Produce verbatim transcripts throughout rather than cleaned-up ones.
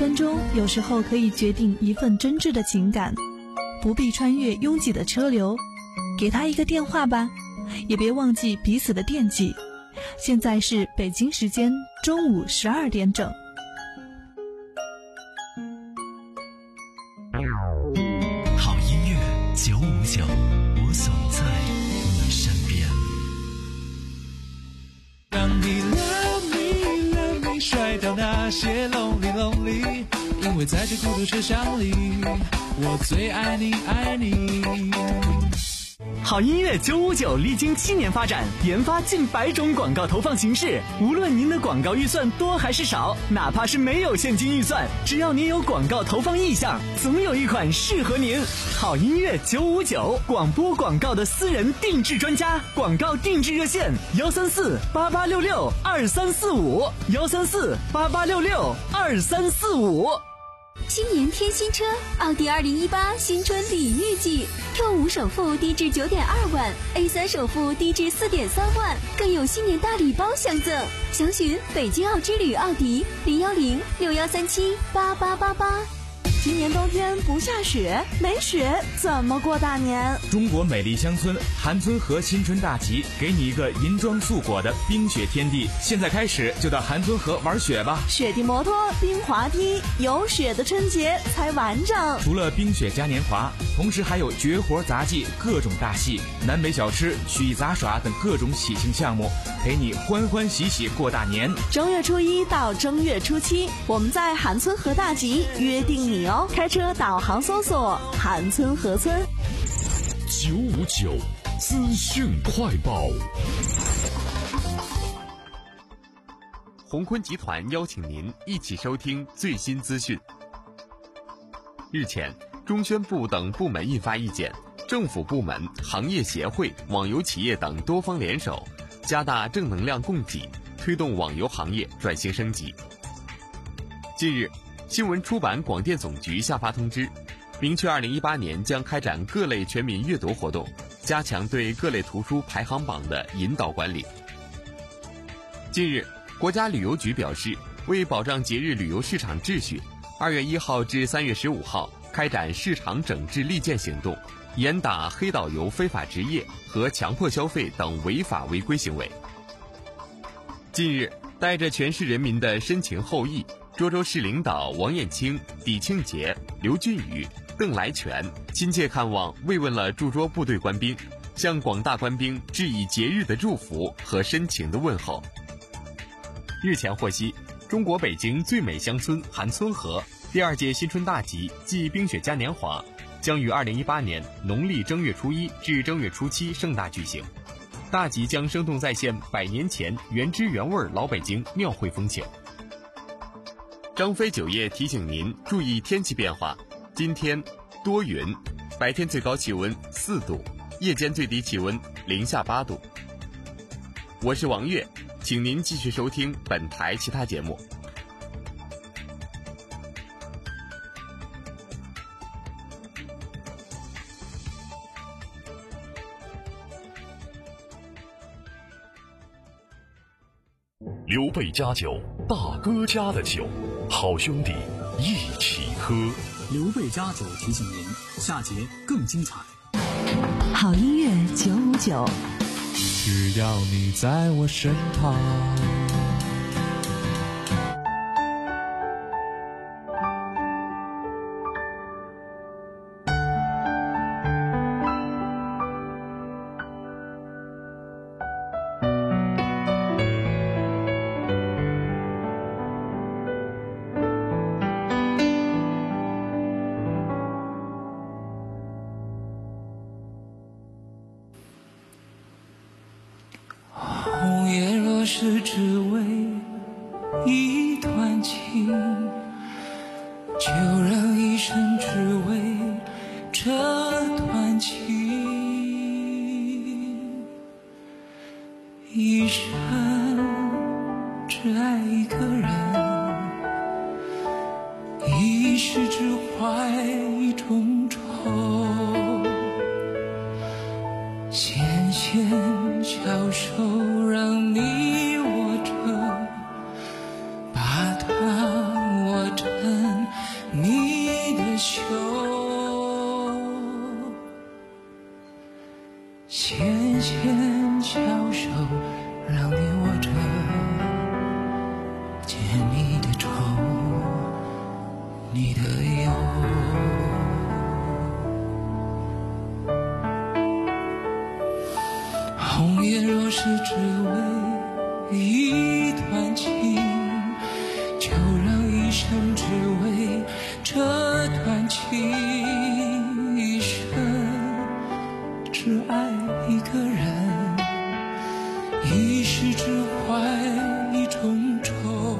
分钟有时候可以决定一份真挚的情感，不必穿越拥挤的车流，给他一个电话吧，也别忘记彼此的惦记。现在是北京时间中午十二点整。 好音乐九五九，我总在你身边。 让你 love me love me 甩掉那些 lonely lonely， 因为在这孤独车厢里，我最爱你爱你。 好音乐九五九历经七年发展，研发近百种广告投放形式。无论您的广告预算多还是少，哪怕是没有现金预算，只要您有广告投放意向，总有一款适合您。好音乐九五九，广播广告的私人定制专家，广告定制热线幺三四八八六六二三四五幺三四八八六六二三四五。 新年添新车，奥迪二零一八新春礼遇季 ，Q 五首付低至九点二万 ，A 三首付低至四点三万，更有新年大礼包相赠。详询北京奥之旅奥迪零幺零六幺三七八八八八。 今年冬天不下雪，没雪怎么过大年？ 中国美丽乡村韩村河新春大集，给你一个银装素裹的冰雪天地。现在开始就到韩村河玩雪吧！ 雪地摩托、冰滑梯，有雪的春节才完整。 除了冰雪嘉年华，同时还有绝活杂技、各种大戏、南北小吃、曲艺杂耍等各种喜庆项目，陪你欢欢喜喜过大年。 正月初一到正月初七，我们在韩村河大集约定你哦。开车导航搜索韩村河村。 九五九资讯快报。 鸿坤集团邀请您一起收听最新资讯。日前，中宣部等部门印发意见，政府部门、行业协会、网游企业等多方联手，加大正能量供给，推动网游行业转型升级。近日，新闻出版广电总局下发通知，明确二零一八年将开展各类全民阅读活动，加强对各类图书排行榜的引导管理。近日，国家旅游局表示，为保障节日旅游市场秩序，二月一号至三月十五号开展市场整治利剑行动，严打黑导游非法执业和强迫消费等违法违规行为。近日，带着全市人民的深情厚谊，涿州市领导王艳清、李庆杰、刘俊宇、邓来全亲切看望慰问了驻涿部队官兵，向广大官兵致以节日的祝福和深情的问候。日前获悉，中国北京最美乡村韩村河第二届新春大集暨冰雪嘉年华将于二零一八年农历正月初一至正月初七盛大举行。大集将生动再现百年前原汁原味老北京庙会风情。张飞酒业提醒您注意天气变化，今天多云，白天最高气温四度，夜间最低气温零下八度。我是王悦，请您继续收听本台其他节目。 刘备家酒，大哥家的酒，好兄弟一起喝。 刘备家酒提醒您，下节更精彩。 好音乐九五九， 只要你在我身旁。红颜若是只为一段情，就让一生只为这段情，一生只爱一个人，一世只怀一种愁，纤纤小手让你握着，把它握成让你握着，解你的愁，你的忧。红叶若是只为一段情，就让一生只为这段情，一生只爱一个人，一世只怀一种愁。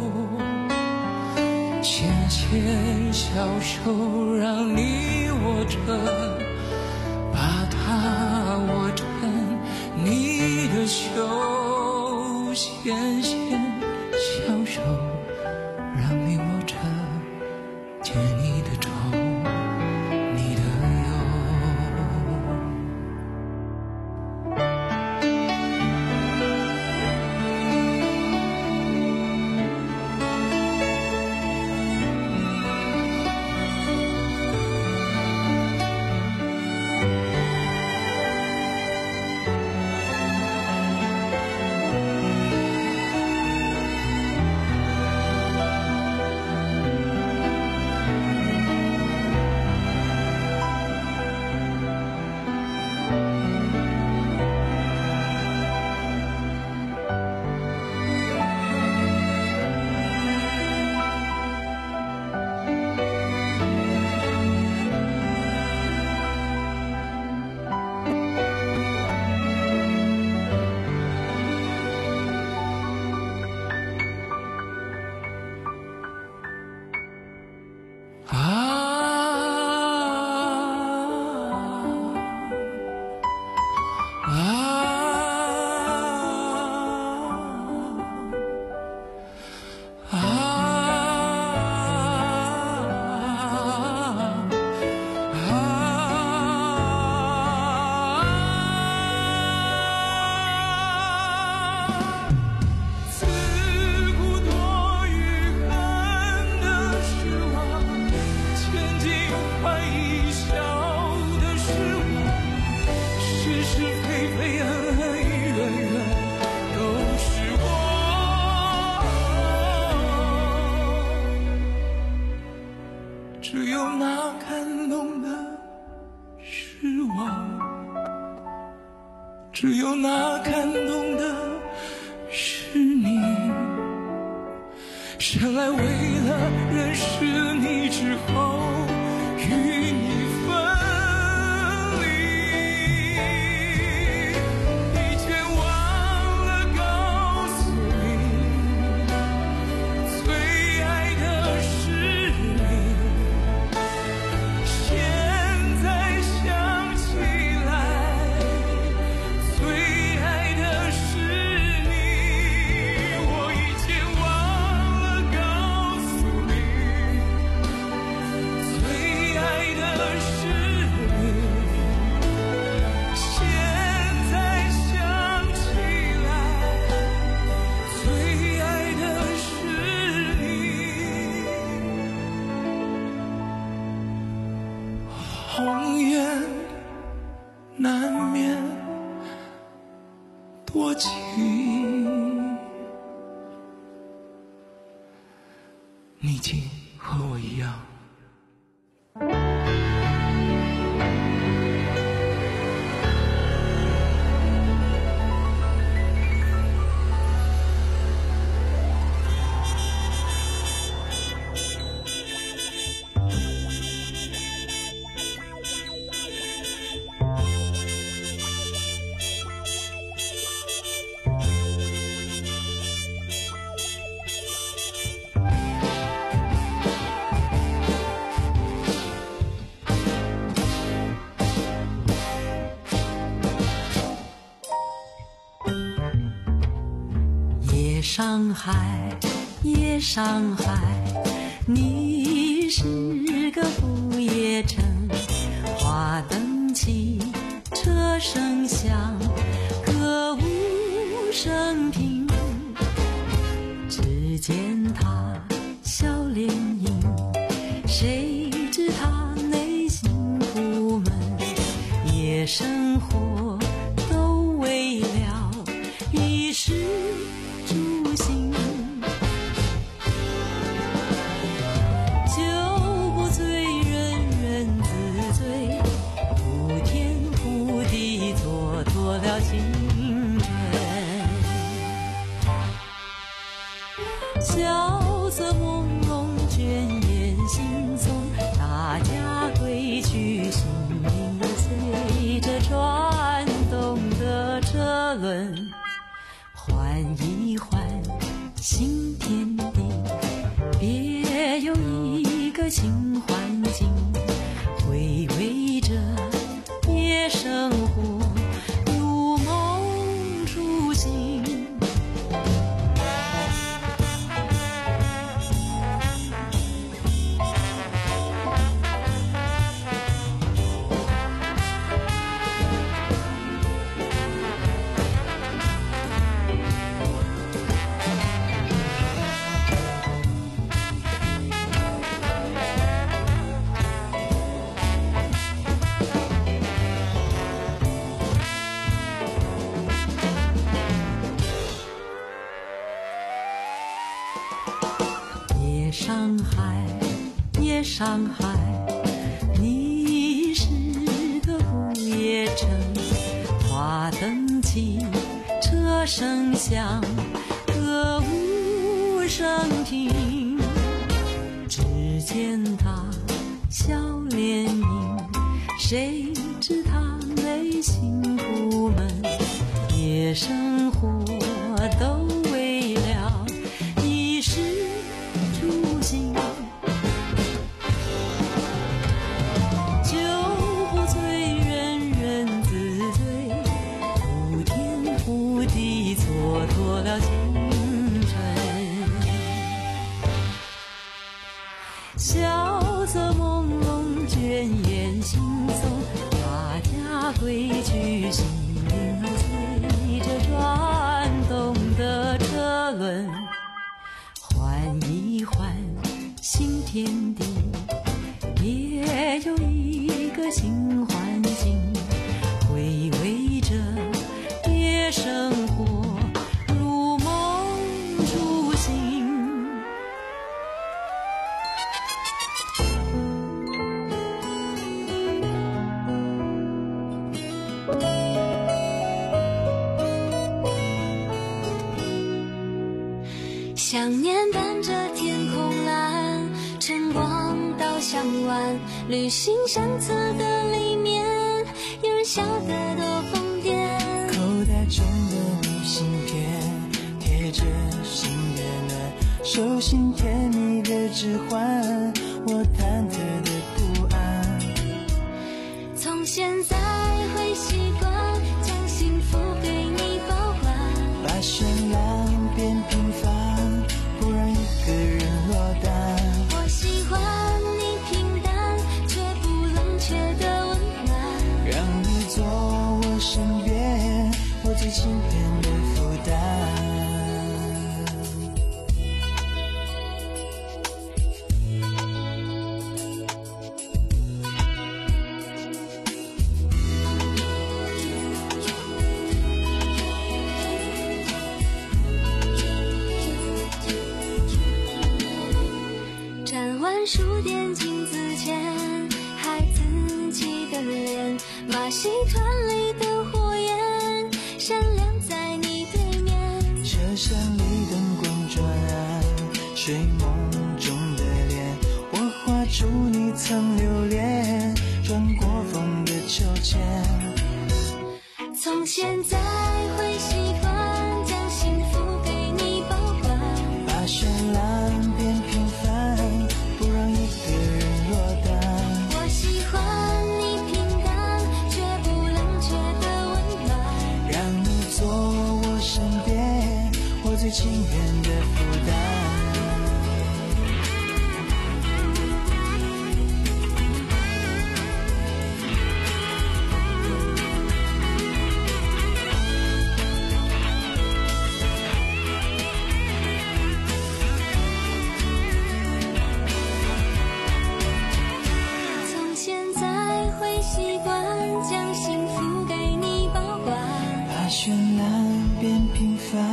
牵牵小手，让你握着，把它握成你的袖，纤纤小手，让你握着，解你的愁，你的忧。只有那感动的是我，只有那感动的是你。生来为了认识你之后与你分离，已经忘了告诉你，最爱的是你。现在想起来，最爱的是你，我已经忘了告诉你，最爱的是你。现在想起来，最爱的是你。红颜难免多情，你竟和我一样。 夜上海，夜上海，你是个不夜城，花灯起，车声响，歌舞升平。只见他笑脸迎，谁知他内心苦闷，夜生活都为了一衣食住行，酒不醉人人自醉，呼天呼地蹉跎了青春。萧瑟朦胧倦眼惺忪，大家归去，心灵随着转动的车轮，换一换新天地，别有一个新环境，回味着夜生活，如梦初醒。上海，夜上海，你是个不夜城，花灯起，车声响，歌舞升平。只见他笑脸迎，谁知他内心苦闷，夜生活都为了衣食住行，酒不醉人人自醉，呼天呼地蹉跎了青春。萧瑟朦胧倦眼惺忪，大家归去，心灵随着转动的车轮，换一换新天地，别有一个新环境，回味着夜生活，如梦初醒。 想念伴着天空蓝，晨光到向晚，旅行相册的里面，有人笑得多疯癫。 口袋中的明信片，贴着心的暖，手心甜蜜的指环，我忐忑的不安。 从现在会习惯将幸福给你保管， 把绚烂变平凡，不让一个人落单。 我喜欢你平淡却不冷却的温暖， 让你做我身边我最轻便的负担。 站完书店镜子前，孩子气的脸，马戏团里的火焰闪亮在你对面。 车厢里灯光转暗，睡梦中的脸，我画出你曾留恋，穿过风的秋千。 从现在会习惯将幸福给你保管， 把绚烂变平凡，不让一个人落单。 我喜欢你平淡却不冷却的温暖， 让你做我身边我最轻便的负担。 从现在会习惯将幸福给你保管， 把绚烂变平凡，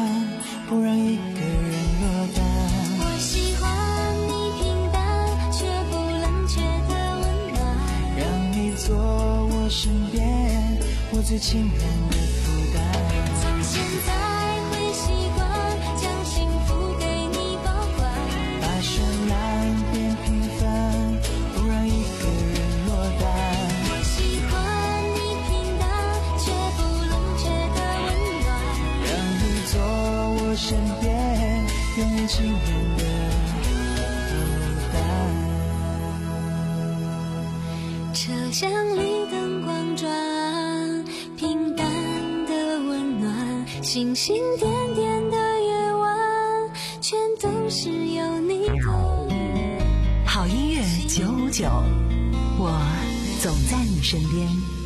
最亲人的负担。 从现在会习惯将幸福给你保管， 把绚烂变平凡，不让一个人落单。 我喜欢你平淡却不冷却的温暖， 让你做我身边永远亲人的负担。 车厢里灯光转，平淡的温暖，星星点点的夜晚，全都是有你的。 好音乐九五九，我总在你身边。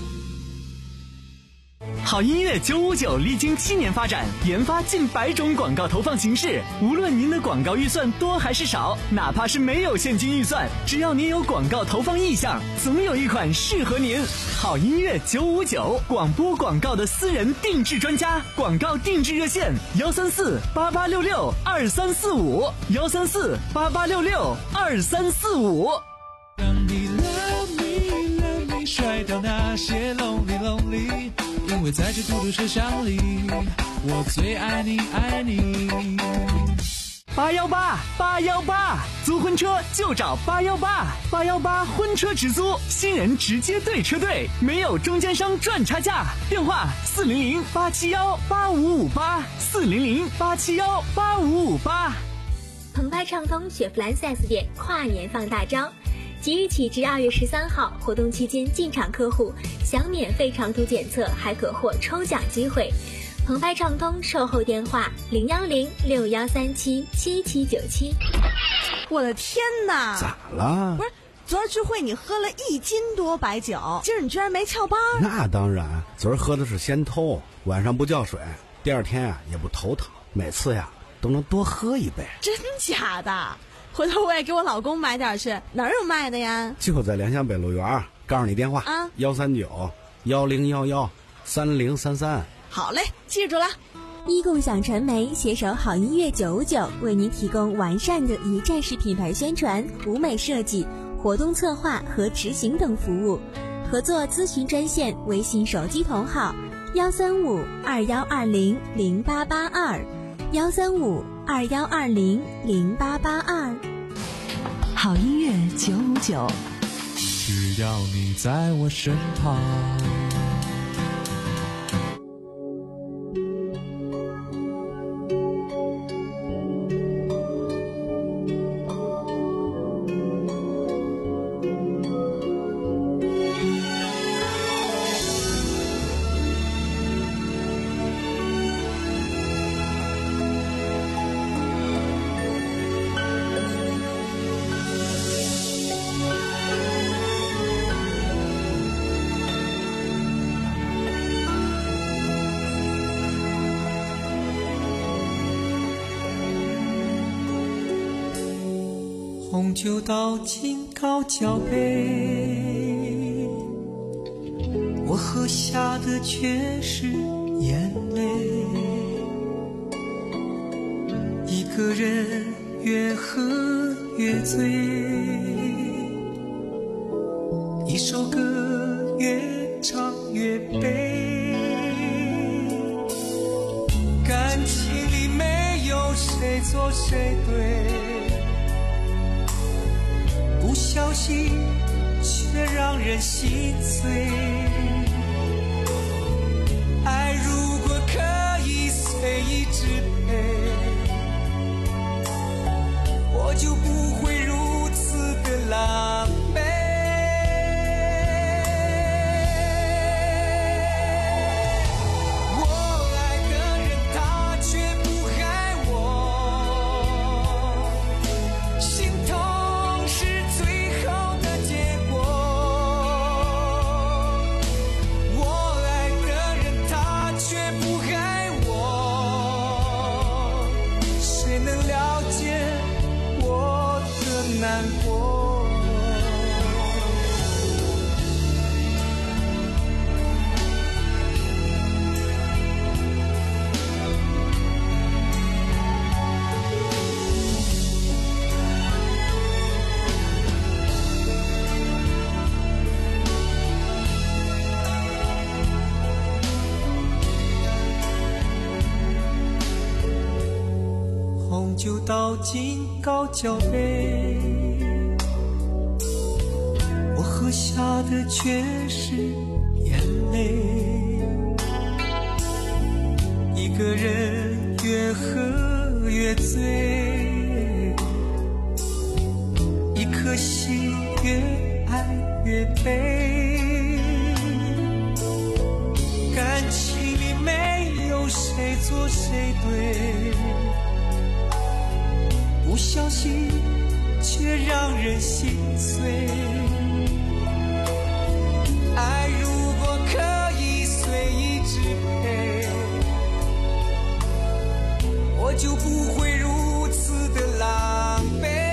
好音乐九五九历经七年发展，研发近百种广告投放形式。无论您的广告预算多还是少，哪怕是没有现金预算，只要您有广告投放意向，总有一款适合您。好音乐九五九，广播广告的私人定制专家，广告定制热线：幺三四八八六六二三四五，幺三四八八六六二三四五。 让你 love me love me 甩掉那些 lonely lonely， 因为在这孤独车厢里，我最爱你爱你。 八幺八八幺八，租婚车就找八幺八，八幺八婚车直租，新人直接对车队，没有中间商赚差价。电话四零零八七幺八五五八，四零零八七幺八五五八。 澎湃畅通雪佛兰 四 S 店跨年放大招，即日起至二月十三号，活动期间进场客户享免费长途检测，还可获抽奖机会。澎湃畅通售后电话零幺零六幺三七七七九七。 我的天哪！ 咋了？ 不是，昨儿聚会你喝了一斤多白酒，今儿你居然没翘班？ 那当然，昨儿喝的是仙偷，晚上不叫水，第二天啊也不头疼，每次呀都能多喝一杯。 真假的？回头我也给我老公买点去，哪儿有卖的呀？ 就在良乡北路园，告诉你电话啊，幺三九幺零幺幺三零三三。 好嘞，记住了。 一共享传媒携手好音乐九五九，为您提供完善的一站式品牌宣传、舞美设计、活动策划和执行等服务。合作咨询专线：微信手机同号幺三五二幺二零零八八二，幺三五二幺二零零八八二。 好音乐九五九， 只要你在我身旁。红酒倒进高脚杯，我喝下的却是眼泪。一个人越喝越醉，一首歌越唱越悲。感情里没有谁错谁对，不小心却让人心碎。爱如果可以随意支配，我就不会如此的狼狈。我爱的人他却不害我，心痛是最后的结果。我爱的人他却不害我，谁能了解我的难过？ 红酒倒进高脚杯，我喝下的却是眼泪。一个人越喝越醉，一颗心越爱越悲。感情里没有谁错谁对，不小心却让人心碎。爱如果可以随意支配，我就不会如此的狼狈。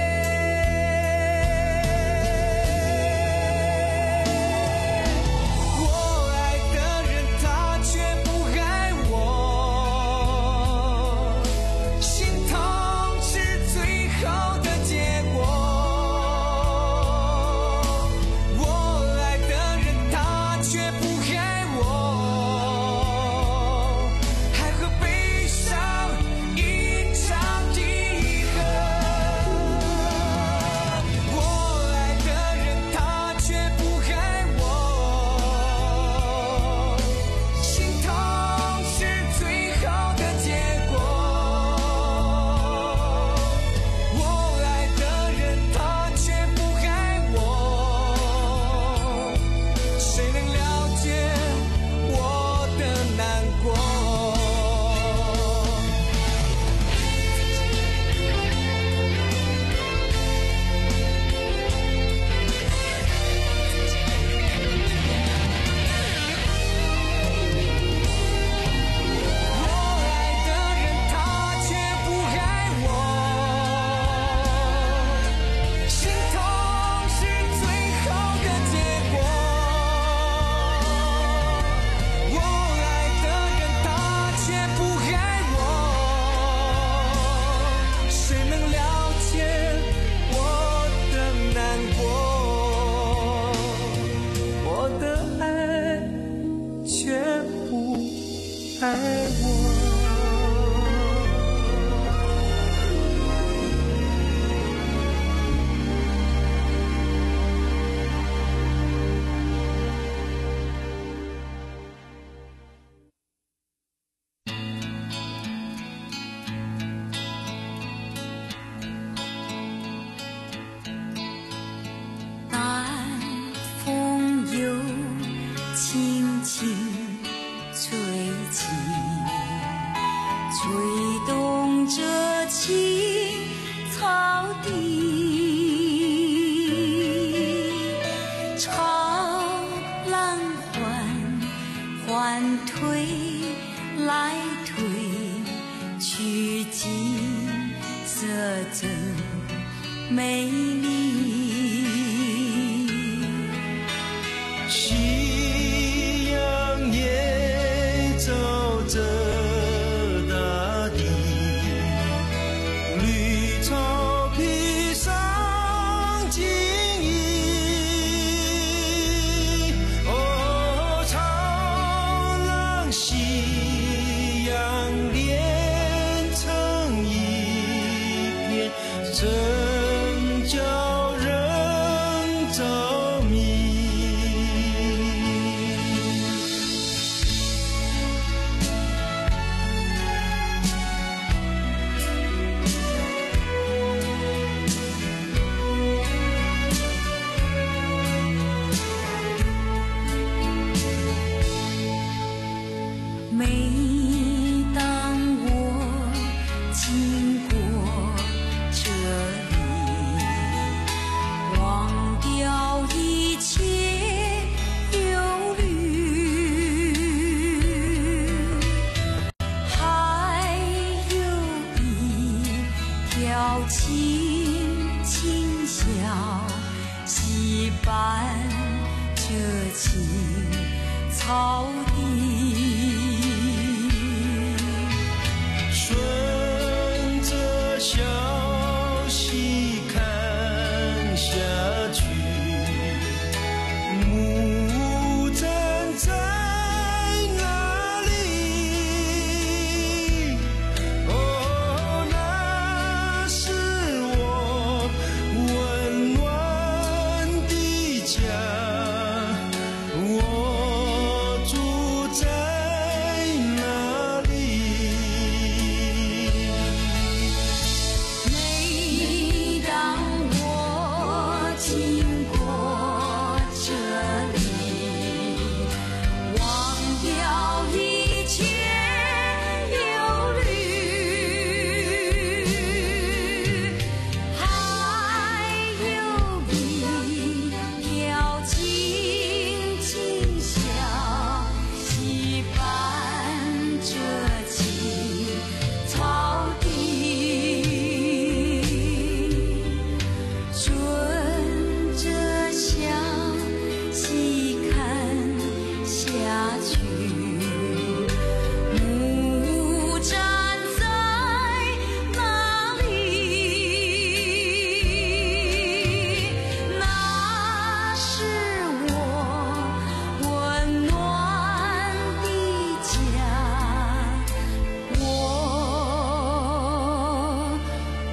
哦，那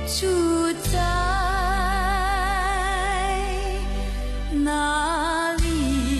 住在哪里？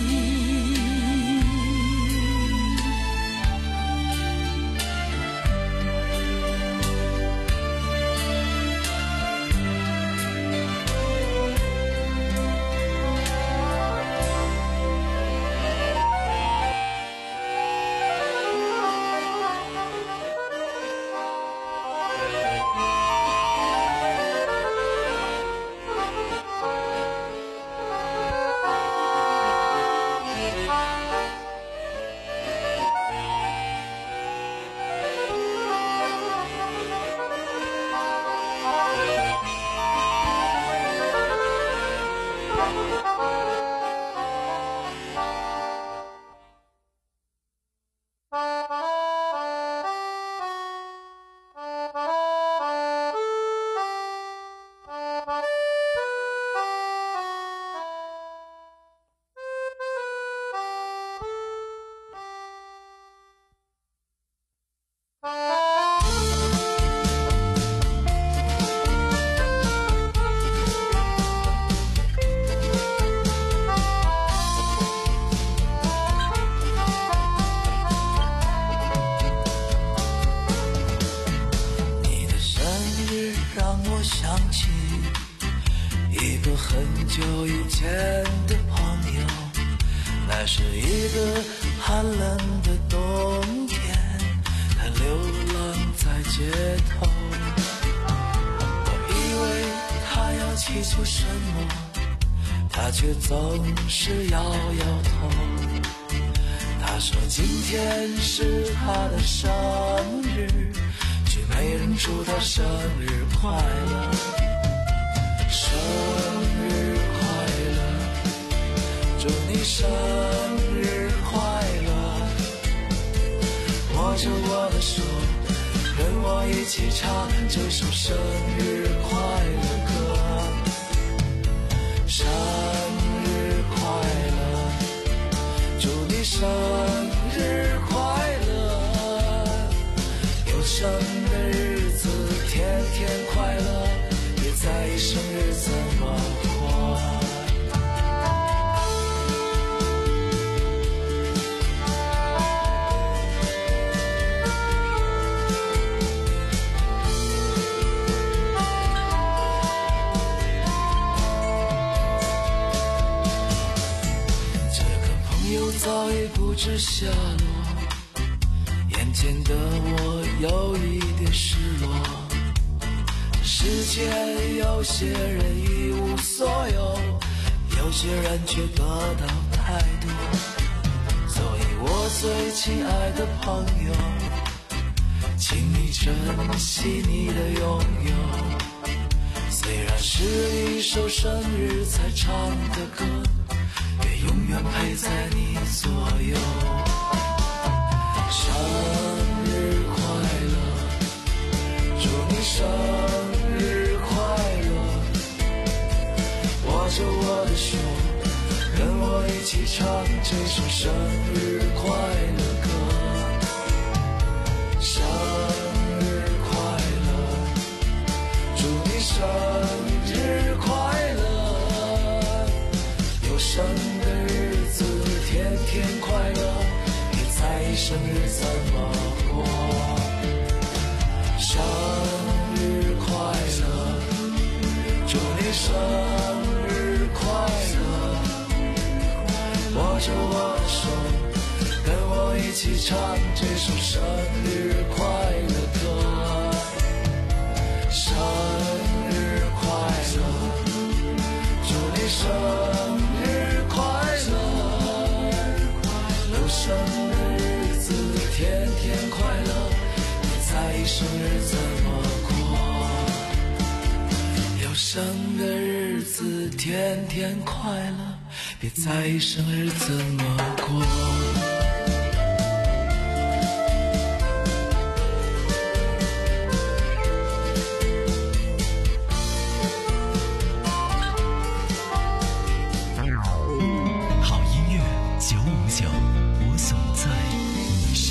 他却总是摇摇头。他说今天是他的生日，却没人祝他生日快乐。生日快乐，祝你生日快乐。握着我的手，跟我一起唱这首生日快乐歌。生日快乐，祝你生日快乐。有生的日子天天快乐，别在意生日怎么过。早已不知下落，眼前的我有一点失落。世界有些人一无所有，有些人却得到太多。所以我最亲爱的朋友，请你珍惜你的拥有。虽然是一首生日才唱的歌，永远陪在你左右。生日快乐，祝你生日快乐。握着我的手，跟我一起唱这首生日快乐歌。生日快乐，祝你生日快乐。有生的日子天天快乐，别在意生日怎么过。生日快乐，祝你生日快乐。握着我的手，跟我一起唱这首生日快乐歌。生日快乐，祝你生日快乐。有生的日子天天快乐，别在意生日怎么过。有生的日子天天快乐，别在意生日怎么过。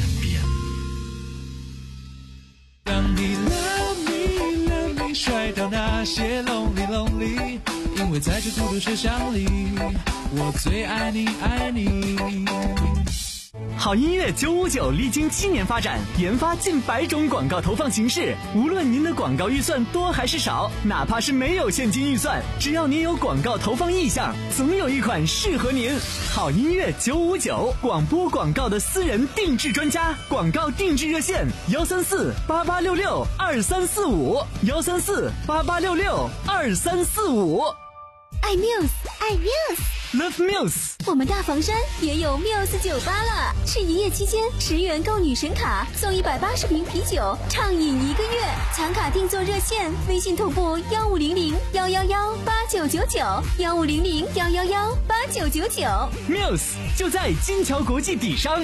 当你 love me love me 摔到哪些 lonely lonely， 因为在这孤独设想里，我最爱你爱你。 好音乐九五九历经七年发展，研发近百种广告投放形式。无论您的广告预算多还是少，哪怕是没有现金预算，只要您有广告投放意向，总有一款适合您。好音乐九五九，广播广告的私人定制专家，广告定制热线：幺三四八八六六二三四五，幺三四八八六六二三四五。 爱 Muse， 爱 Muse。Love Muse， 我们大房山也有 Muse 酒吧了，是营业期间十元购女神卡送一百八十瓶啤酒，畅饮一个月。抢卡订座热线：微信同步幺五零零幺幺幺八九九九，幺五零零幺幺幺八九九九。 Muse 就在金桥国际底商。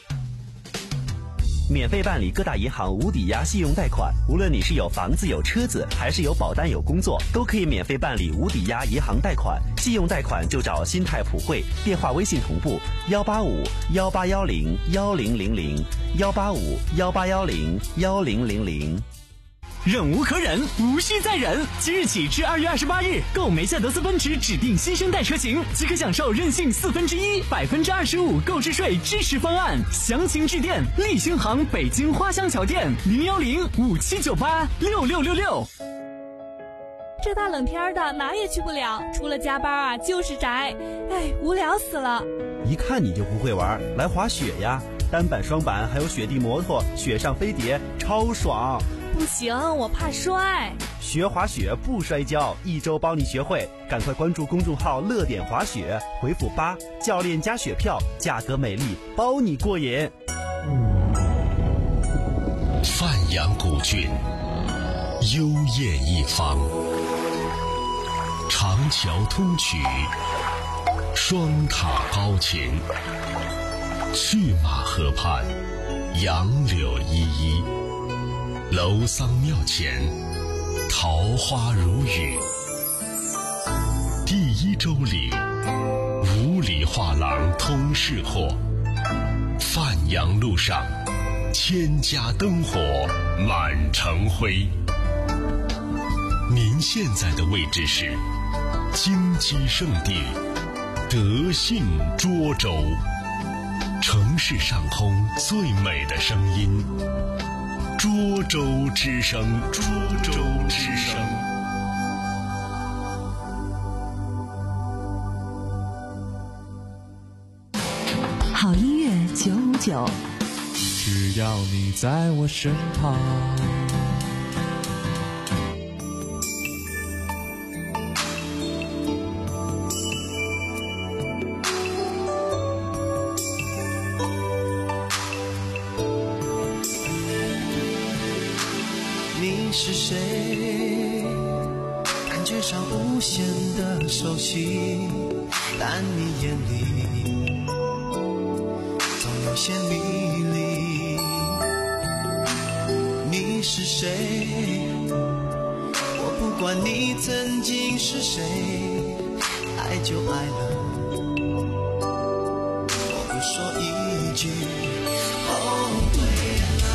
免费办理各大银行无抵押信用贷款，无论你是有房子有车子，还是有保单有工作，都可以免费办理无抵押银行贷款。信用贷款就找新泰普惠，电话微信同步幺八五幺八幺零幺零零零幺八五幺八幺零幺零零零。 忍无可忍，无需再忍。即日起至二月二十八日，购梅赛德斯奔驰指定新生代车型，即可享受任性四分之一、百分之二十五购置税支持方案。详情致电立新行北京花乡桥店零幺零五七九八六六六六。 这大冷天的哪也去不了，除了加班啊就是宅，哎，无聊死了。 一看你就不会玩，来滑雪呀！单板、双板还有雪地摩托，雪上飞碟，超爽。 不行，我怕摔。 学滑雪不摔跤，一周帮你学会。赶快关注公众号乐点滑雪，回复八，教练加雪票，价格美丽，包你过瘾。 范阳古郡，幽艳一方，长桥通衢，双塔高擎，去马河畔，杨柳依依。楼桑庙前，桃花如雨。第一周里，五里画廊通市货。范阳路上，千家灯火满城辉。您现在的位置是金鸡圣地德信涿州，城市上空最美的声音。涿州之声，涿州之声。 好音乐九五九， 只要你在我身旁。 是谁？感觉上无限的熟悉，但你眼里总有些迷离。你是谁？我不管你曾经是谁，爱就爱了，我不说一句哦对了。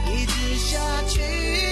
一直下去。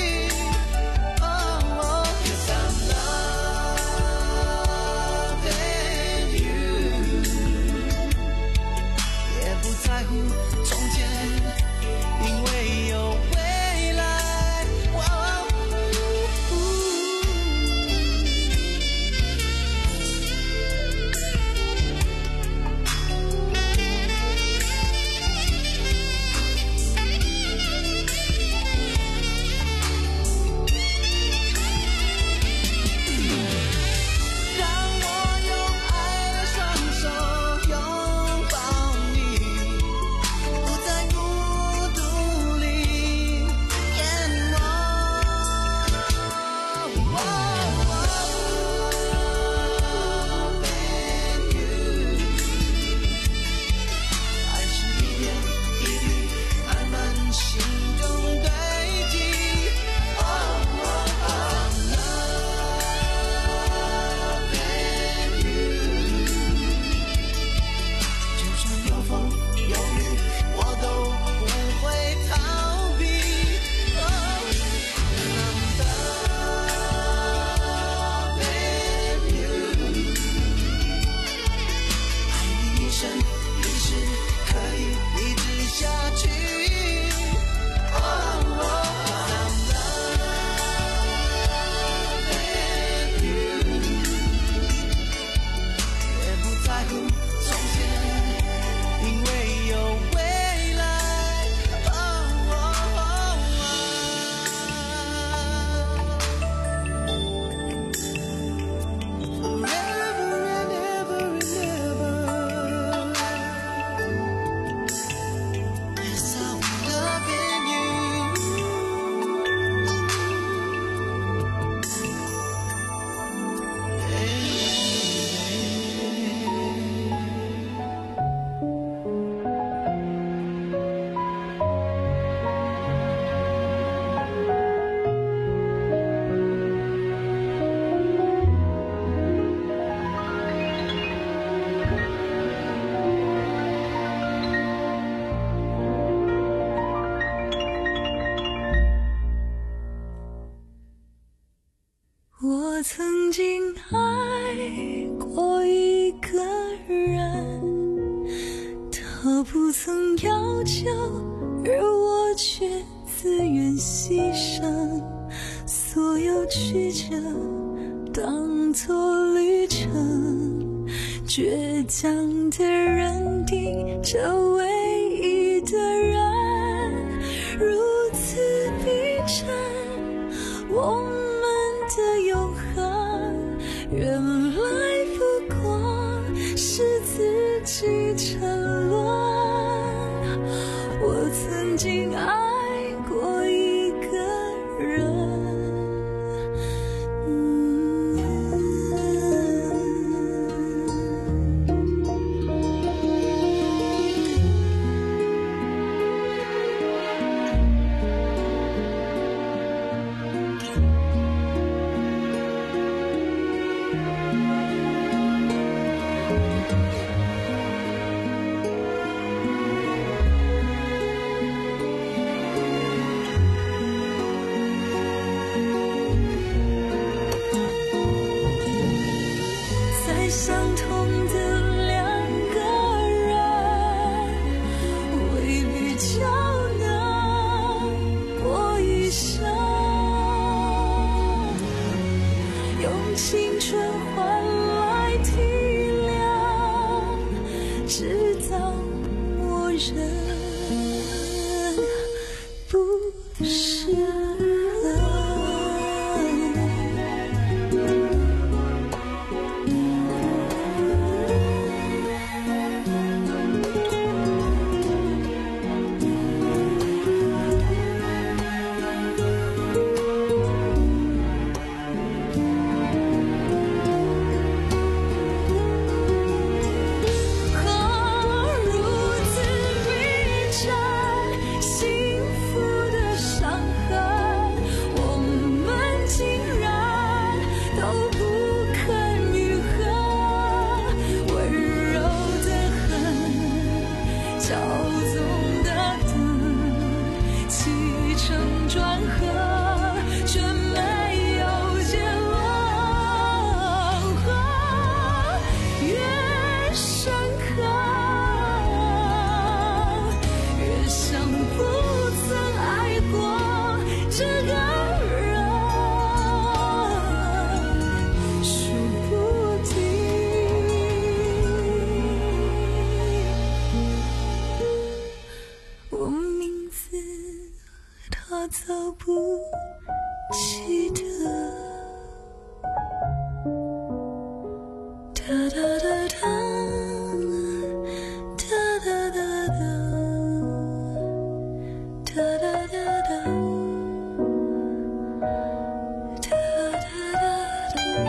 我曾经爱过一个人，他不曾要求，而我却自愿牺牲，所有曲折当作旅程，倔强的认定这唯一的人如此逼真，我的永恒原来不过是自己沉沦。我曾经爱过一个人，相同的两个人，未必就能过一生，用青春换来体谅，直到默认不适合。幸福的伤痕转合，却没有结论。越深刻，越像不曾爱过这个人。说不定，我名字他早不记得。哒哒哒哒，哒哒哒哒，哒哒哒哒，哒哒哒哒。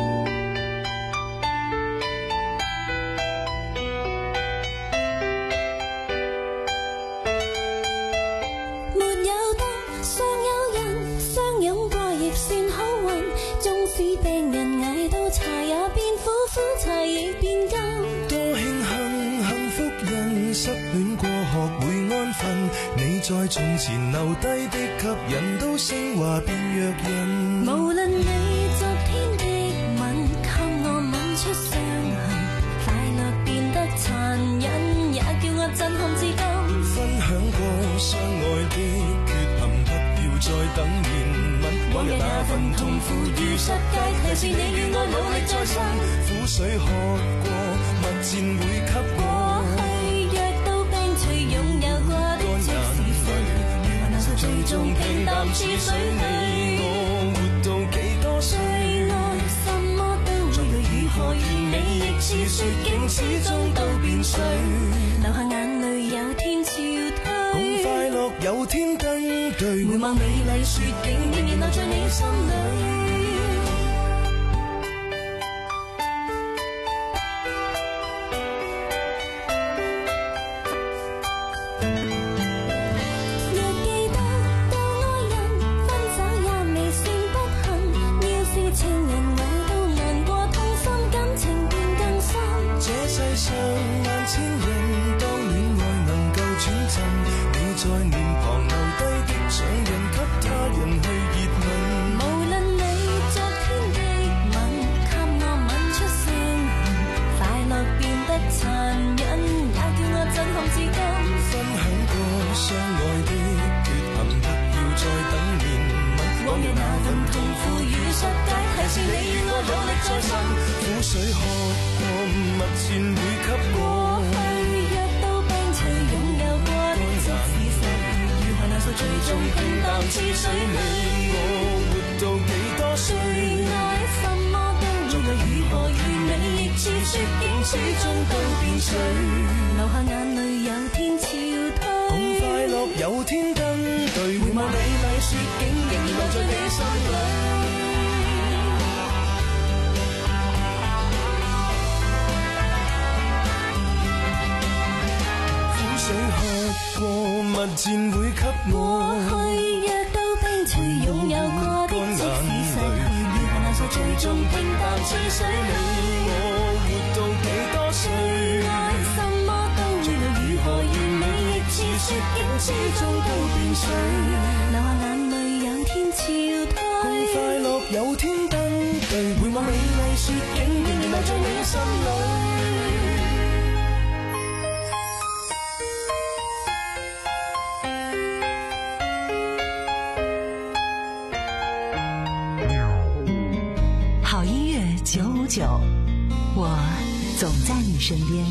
沒有得相有人，相擁過亦算好運。縱使病人捱到茶也變苦，苦茶亦變甘。 多慶幸幸福人失戀過學會安分，你在從前留低的吸引都升華變弱人。 無論你昨天的吻給我吻出傷痕，快樂變得殘忍，也叫我震撼至今。 分享過相愛的缺陷，不要再等憐憫。往日那份痛苦與失界，提示你與我努力再生。苦水喝過，蜜餞會給我。 過去藥到病除，擁有過的即是誰？如何能受最終平淡似水？ 你我活到幾多歲？ 最愛什麼都會來，如何完美亦似雪景，始終都變碎。流下眼淚有天潮退， 共快樂有天登對。 回望美麗雪景，仍然留在你心裏。 苦水喝過，蜜餞會給我。 過去藥到病除，擁有過的即是實。如何能受最終平淡似水？ 你我活到幾多歲？ 最愛什麼都會來，如何完美亦似雪景，始終都變碎。流下眼淚有天潮退， 共快樂有天登對。回望美麗雪景，仍然留在你心裏。水喝過，蜜餞會給我。 過去藥到病除，擁有過的即是逝去，如何能受最終平淡似水？ 你我活到幾多歲？ 愛什麼都會來，如何完美亦似雪景，始終都變碎。流下眼淚有天潮退， 共快樂有天登對。回望美麗雪景，仍然留在你心裏。 九五九，我总在你身边。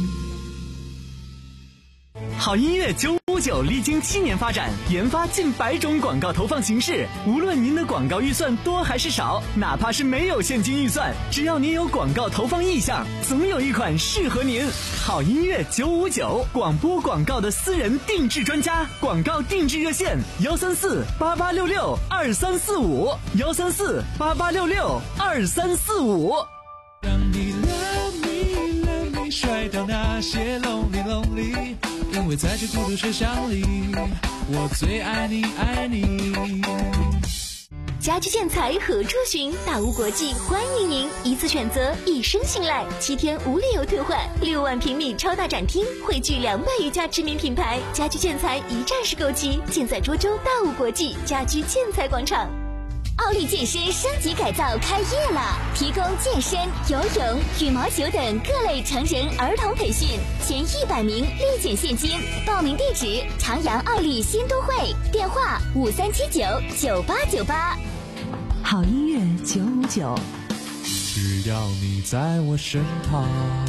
好音乐九五九历经七年发展，研发近百种广告投放形式。无论您的广告预算多还是少，哪怕是没有现金预算，只要您有广告投放意向，总有一款适合您。好音乐九五九，广播广告的私人定制专家，广告定制热线：幺三四八八六六二三四五，幺三四八八六六二三四五。 让你 love me love me 甩掉那些 lonely lonely， 因为在这孤独车厢里，我最爱你爱你。 家居建材何处寻？大屋国际欢迎您，一次选择，一生信赖，七天无理由退换，六万平米超大展厅，汇聚两百余家知名品牌，家居建材一站式购齐，尽在涿州大屋国际家居建材广场。奥利健身升级改造开业了，提供健身、游泳、羽毛球等各类成人儿童培训，前一百名立减现金。报名地址：长阳奥利新都会，电话五三七九九八九八。 好音乐九五九， 只要你在我身旁。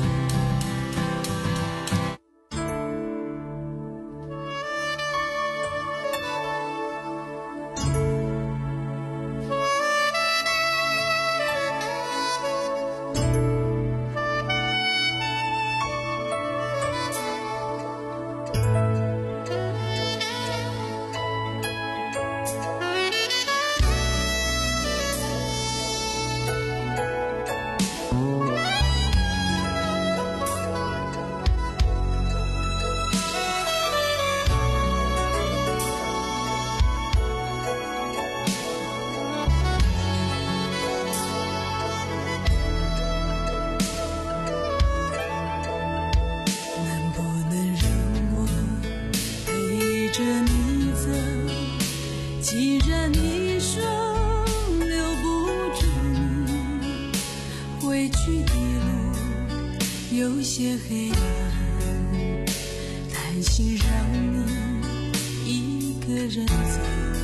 有些黑暗，担心让你一个人走。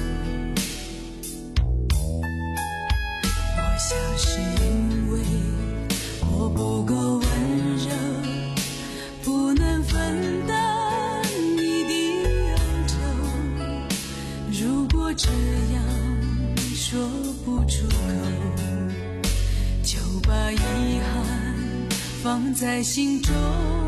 我想是因为我不够温柔，不能分担你的忧愁。如果这样说不出口，就把遗憾放在心中，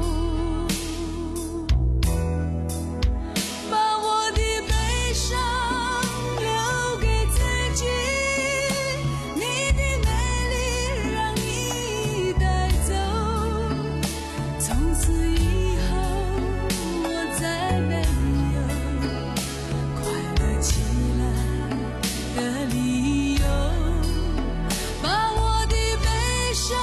把我的悲伤留给自己，你的美丽让你带走。从此以后我再没有快乐起来的理由，把我的悲伤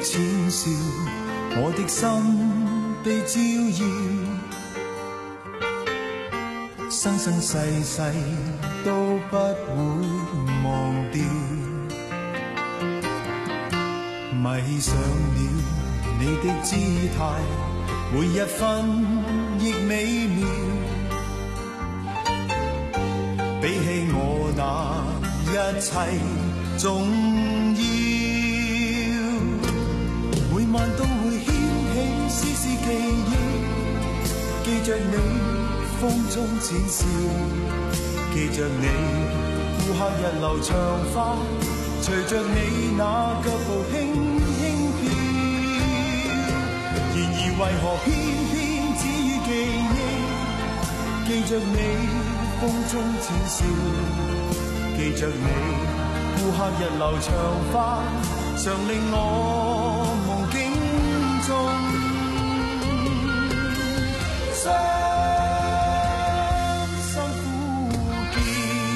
淺笑，我的心被照耀，生生世世都不會忘掉。迷上了你的姿態，每一分亦美妙，比起我那一切重要。每晚都會掀起絲絲記憶，記着你風中淺笑，記着你顧客日流長髮，隨着你那腳步輕輕飄。然而為何偏偏只於記憶，記着你風中淺笑，記着你顧客日流長髮，常令我夢境中傷心苦澀。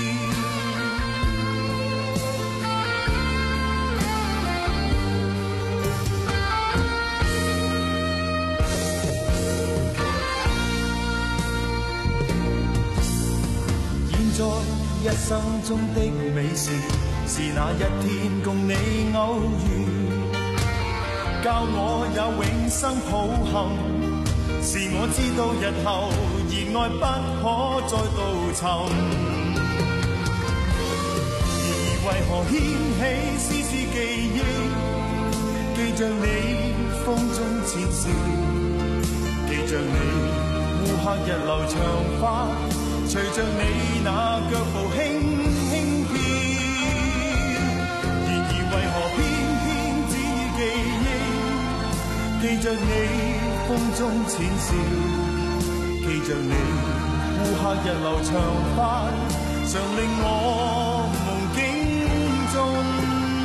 現在一生中的美事，是那一天共你偶遇，教我有永生抱憾，是我知道日後熱愛不可再度尋。然而為何掀起絲絲記憶，記着你風中淺笑，記着你顧客日流長髮，隨着你那腳步輕輕飄。然而為何偏偏只於記憶，記着你風中淺笑，記着你顧客日流長髮，常令我夢境中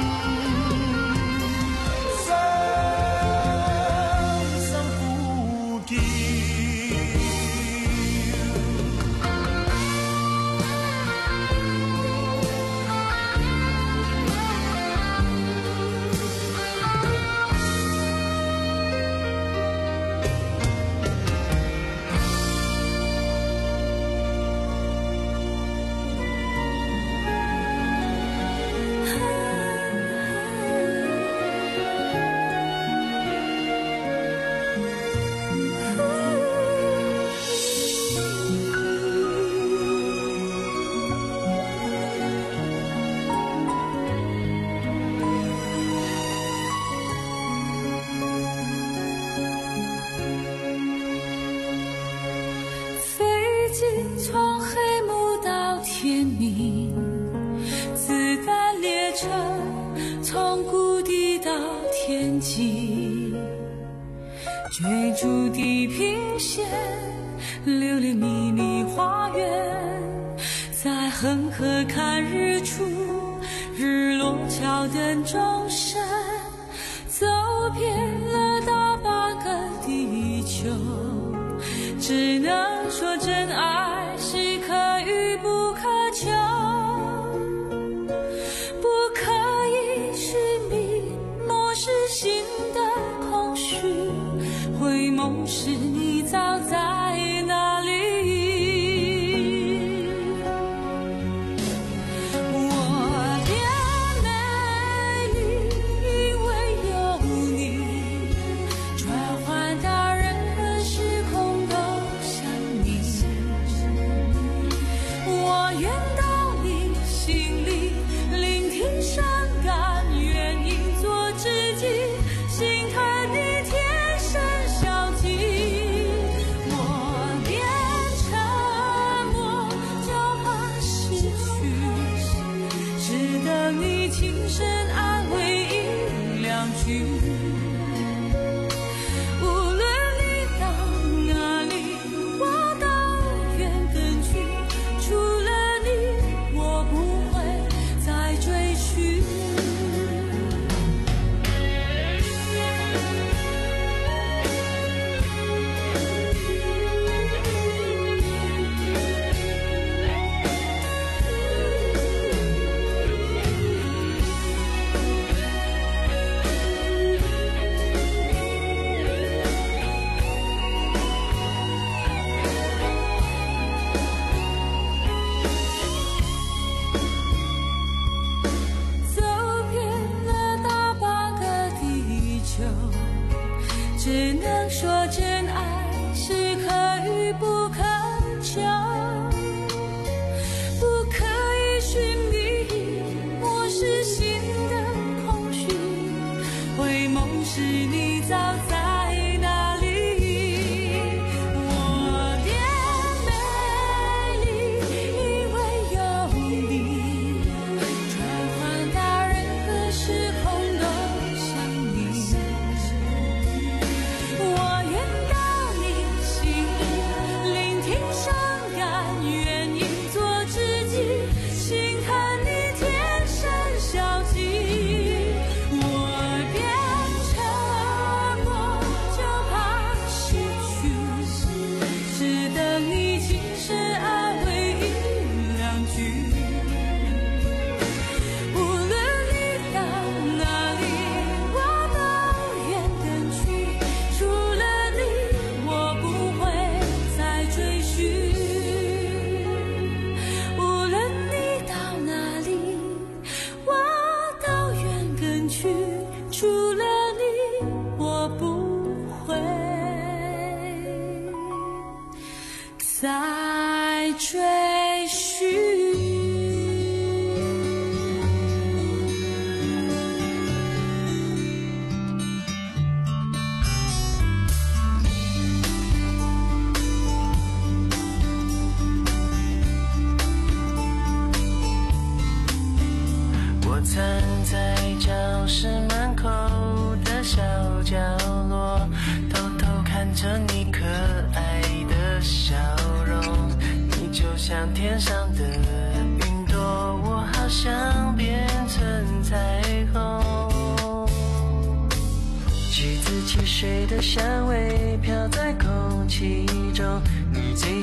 从黑幕到天明，子弹列车从谷底到天际，追逐地平线，流连迷你花园，在恒河看日出，日落桥灯钟声，走遍了大半个地球，只能说真爱是可遇不可求，不可以寻觅，漠视心的空虚，回眸时你早在哪里。我变美丽，因为有你，转换到任何时空都想你。 在追寻。 我藏在教室门口的小角落，偷偷看着你可爱的笑容。你就像天上的云朵，我好想变成彩虹。橘子汽水的香味飘在空气中，你最